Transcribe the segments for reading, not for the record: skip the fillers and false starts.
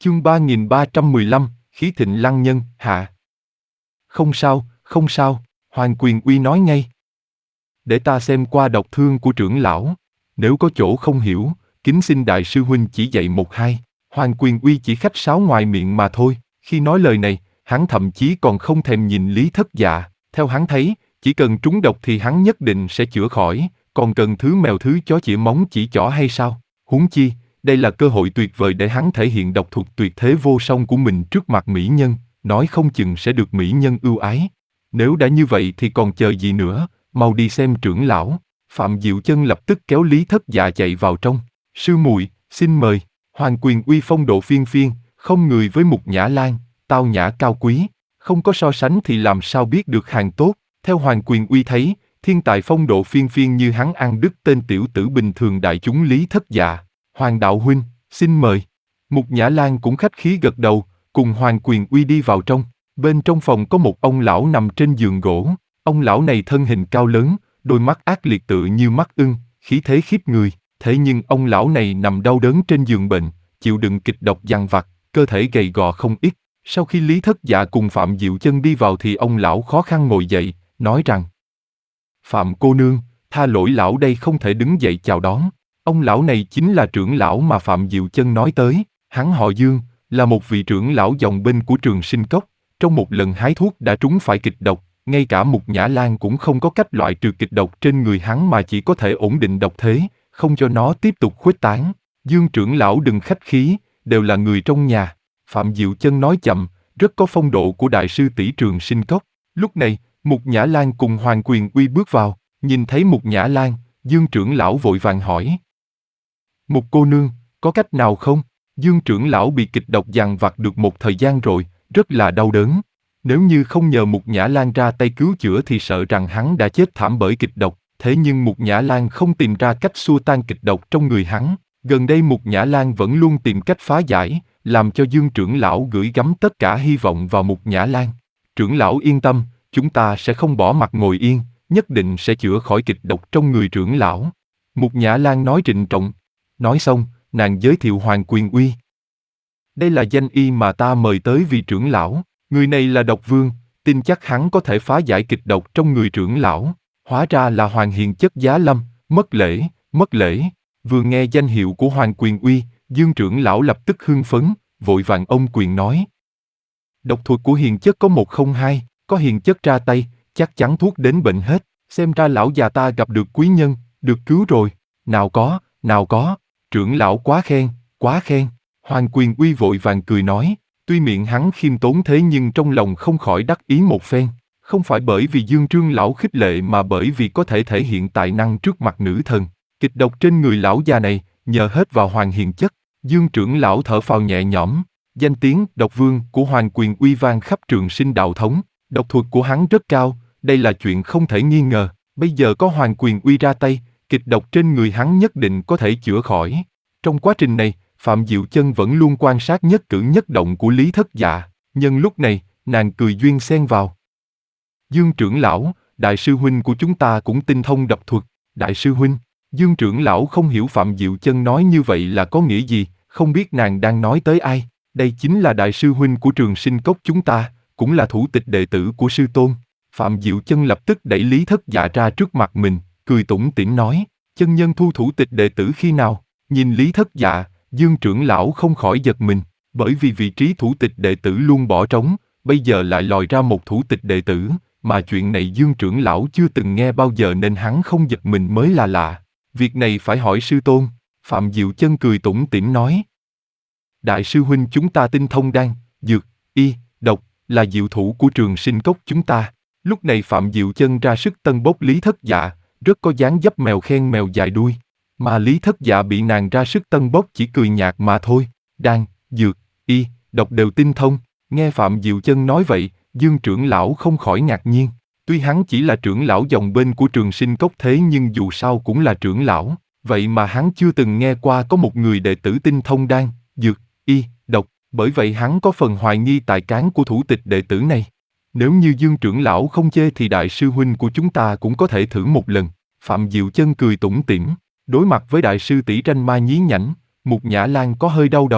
Chương 3315, khí thịnh lăng nhân, hạ. Không sao, không sao, Hoàng Quyền Uy nói ngay. Để ta xem qua độc thương của trưởng lão. Nếu có chỗ không hiểu, kính xin đại sư huynh chỉ dạy một hai. Hoàng Quyền Uy chỉ khách sáo ngoài miệng mà thôi. Khi nói lời này, hắn thậm chí còn không thèm nhìn Lý Thất Dạ. Theo hắn thấy, chỉ cần trúng độc thì hắn nhất định sẽ chữa khỏi, còn cần thứ mèo thứ chó chĩa móng chỉ chỏ hay sao? Huống chi, đây là cơ hội tuyệt vời để hắn thể hiện độc thuật tuyệt thế vô song của mình trước mặt mỹ nhân, nói không chừng sẽ được mỹ nhân ưu ái. Nếu đã như vậy thì còn chờ gì nữa, mau đi xem trưởng lão. Phạm Diệu Chân lập tức kéo Lý Thất Dạ chạy vào trong. Sư muội, xin mời. Hoàng Quyền Uy phong độ phiên phiên, không người với Mục Nhã Lan, tao nhã cao quý, không có so sánh thì làm sao biết được hàng tốt. Theo Hoàng Quyền Uy thấy, thiên tài phong độ phiên phiên như hắn ăn đứt tên tiểu tử bình thường đại chúng Lý Thất Dạ. Hoàng đạo huynh, xin mời. Mục Nhã Lan cũng khách khí gật đầu, cùng Hoàng Quyền Uy đi vào trong. Bên trong phòng có một ông lão nằm trên giường gỗ. Ông lão này thân hình cao lớn, đôi mắt ác liệt tựa như mắt ưng, khí thế khiếp người. Thế nhưng ông lão này nằm đau đớn trên giường bệnh, chịu đựng kịch độc dằn vặt, cơ thể gầy gò không ít. Sau khi Lý Thất Dạ cùng Phạm Diệu Chân đi vào thì ông lão khó khăn ngồi dậy, nói rằng: Phạm cô nương, tha lỗi lão đây không thể đứng dậy chào đón. Ông lão này chính là trưởng lão mà Phạm Diệu Chân nói tới. Hắn họ Dương, là một vị trưởng lão dòng bên của Trường Sinh Cốc. Trong một lần hái thuốc đã trúng phải kịch độc, ngay cả Mục Nhã Lan cũng không có cách loại trừ kịch độc trên người hắn mà chỉ có thể ổn định độc thế, không cho nó tiếp tục khuếch tán. Dương trưởng lão đừng khách khí, đều là người trong nhà. Phạm Diệu Chân nói chậm, rất có phong độ của đại sư tỷ Trường Sinh Cốc. Lúc này, Mục Nhã Lan cùng Hoàng Quyền Uy bước vào, nhìn thấy Mục Nhã Lan, Dương trưởng lão vội vàng hỏi: Mục cô nương, có cách nào không? Dương trưởng lão bị kịch độc dằn vặt được một thời gian rồi, rất là đau đớn. Nếu như không nhờ Mục Nhã Lan ra tay cứu chữa thì sợ rằng hắn đã chết thảm bởi kịch độc. Thế nhưng Mục Nhã Lan không tìm ra cách xua tan kịch độc trong người hắn. Gần đây Mục Nhã Lan vẫn luôn tìm cách phá giải, làm cho Dương trưởng lão gửi gắm tất cả hy vọng vào Mục Nhã Lan. Trưởng lão yên tâm, chúng ta sẽ không bỏ mặt ngồi yên, nhất định sẽ chữa khỏi kịch độc trong người trưởng lão. Mục Nhã Lan nói trịnh trọng. Nói xong, nàng giới thiệu Hoàng Quyền Uy. Đây là danh y mà ta mời tới vì trưởng lão. Người này là độc vương, tin chắc hắn có thể phá giải kịch độc trong người trưởng lão. Hóa ra là Hoàng Hiền Chất Giá Lâm, mất lễ, mất lễ. Vừa nghe danh hiệu của Hoàng Quyền Uy, Dương trưởng lão lập tức hưng phấn, vội vàng ôm quyền nói: Độc thuật của Hiền Chất có 102, có Hiền Chất ra tay, chắc chắn thuốc đến bệnh hết. Xem ra lão già ta gặp được quý nhân, được cứu rồi. Nào có, trưởng lão quá khen, quá khen. Hoàng Quyền Uy vội vàng cười nói, tuy miệng hắn khiêm tốn thế nhưng trong lòng không khỏi đắc ý một phen. Không phải bởi vì Dương Trương lão khích lệ mà bởi vì có thể thể hiện tài năng trước mặt nữ thần. Kịch độc trên người lão già này, nhờ hết vào Hoàng Hiền Chất. Dương trưởng lão thở phào nhẹ nhõm. Danh tiếng độc vương của Hoàng Quyền Uy vang khắp Trường Sinh đạo thống. Độc thuật của hắn rất cao, đây là chuyện không thể nghi ngờ. Bây giờ có Hoàng Quyền Uy ra tay, kịch độc trên người hắn nhất định có thể chữa khỏi. Trong quá trình này, Phạm Diệu Chân vẫn luôn quan sát nhất cử nhất động của Lý Thất Dạ. Nhân lúc này, nàng cười duyên xen vào. Dương trưởng lão, đại sư huynh của chúng ta cũng tinh thông độc thuật. Đại sư huynh, Dương trưởng lão không hiểu Phạm Diệu Chân nói như vậy là có nghĩa gì, không biết nàng đang nói tới ai. Đây chính là đại sư huynh của Trường Sinh Cốc chúng ta, cũng là thủ tịch đệ tử của sư tôn. Phạm Diệu Chân lập tức đẩy Lý Thất Dạ ra trước mặt mình, cười tủm tỉm nói, chân nhân thu thủ tịch đệ tử khi nào? Nhìn Lý Thất Dạ, Dương trưởng lão không khỏi giật mình, bởi vì vị trí thủ tịch đệ tử luôn bỏ trống, bây giờ lại lòi ra một thủ tịch đệ tử, mà chuyện này Dương trưởng lão chưa từng nghe bao giờ nên hắn không giật mình mới là lạ. Việc này phải hỏi sư tôn. Phạm Diệu Chân cười tủm tỉm nói, đại sư huynh chúng ta tinh thông đan, dược, y, độc, là diệu thủ của Trường Sinh Cốc chúng ta. Lúc này Phạm Diệu Chân ra sức tân bốc Lý Thất Dạ, rất có dáng dấp mèo khen mèo dài đuôi. Mà Lý Thất Dạ bị nàng ra sức tân bốc chỉ cười nhạt mà thôi. Đan, dược, y, độc đều tinh thông. Nghe Phạm Diệu Chân nói vậy, Dương trưởng lão không khỏi ngạc nhiên. Tuy hắn chỉ là trưởng lão dòng bên của Trường Sinh Cốc thế nhưng dù sao cũng là trưởng lão. Vậy mà hắn chưa từng nghe qua có một người đệ tử tinh thông đan, dược, y, độc. Bởi vậy hắn có phần hoài nghi tài cán của thủ tịch đệ tử này. Nếu như Dương trưởng lão không chê thì đại sư huynh của chúng ta cũng có thể thử một lần. Phạm Diệu Chân cười tủm tỉm. Đối mặt với đại sư tỷ Tranh Ma nhí nhảnh, Mục Nhã Lan có hơi đau đầu.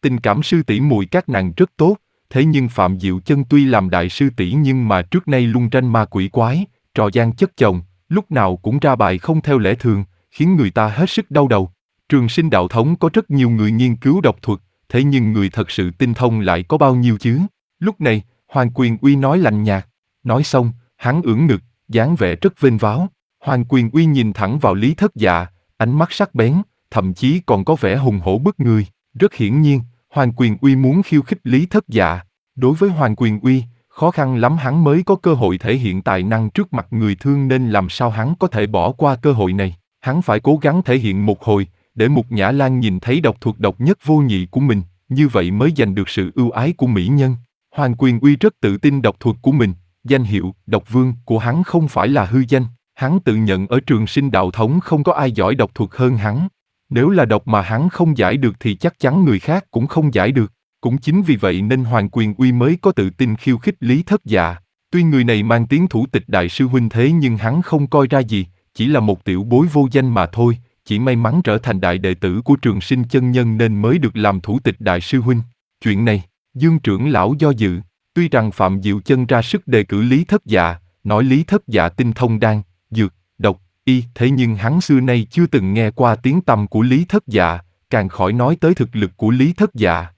Tình cảm sư tỷ muội các nàng rất tốt, thế nhưng Phạm Diệu Chân tuy làm đại sư tỷ nhưng mà trước nay luôn tranh ma quỷ quái, trò gian chất chồng, lúc nào cũng ra bài không theo lẽ thường, khiến người ta hết sức đau đầu. Trường Sinh đạo thống có rất nhiều người nghiên cứu độc thuật, thế nhưng người thật sự tinh thông lại có bao nhiêu chứ? Lúc này, Hoàng Quyền Uy nói lạnh nhạt. Nói xong, hắn ưỡn ngực, dáng vẻ rất vênh váo. Hoàng Quyền Uy nhìn thẳng vào Lý Thất Dạ, ánh mắt sắc bén, thậm chí còn có vẻ hùng hổ bức người. Rất hiển nhiên, Hoàng Quyền Uy muốn khiêu khích Lý Thất Dạ. Đối với Hoàng Quyền Uy, khó khăn lắm hắn mới có cơ hội thể hiện tài năng trước mặt người thương nên làm sao hắn có thể bỏ qua cơ hội này. Hắn phải cố gắng thể hiện một hồi, để Mục Nhã Lan nhìn thấy độc thuật độc nhất vô nhị của mình, như vậy mới giành được sự ưu ái của mỹ nhân. Hoàng Quyền Uy rất tự tin độc thuật của mình, danh hiệu độc vương của hắn không phải là hư danh, hắn tự nhận ở Trường Sinh đạo thống không có ai giỏi độc thuật hơn hắn. Nếu là độc mà hắn không giải được thì chắc chắn người khác cũng không giải được. Cũng chính vì vậy nên Hoàng Quyền Uy mới có tự tin khiêu khích Lý Thất Dạ. Tuy người này mang tiếng thủ tịch đại sư huynh thế nhưng hắn không coi ra gì, chỉ là một tiểu bối vô danh mà thôi, chỉ may mắn trở thành đại đệ tử của Trường Sinh chân nhân nên mới được làm thủ tịch đại sư huynh. Chuyện này, Dương trưởng lão do dự, tuy rằng Phạm Diệu Chân ra sức đề cử Lý Thất Dạ, nói Lý Thất Dạ tinh thông đan, dược, độc, y, thế nhưng hắn xưa nay chưa từng nghe qua tiếng tăm của Lý Thất Dạ, càng khỏi nói tới thực lực của Lý Thất Dạ.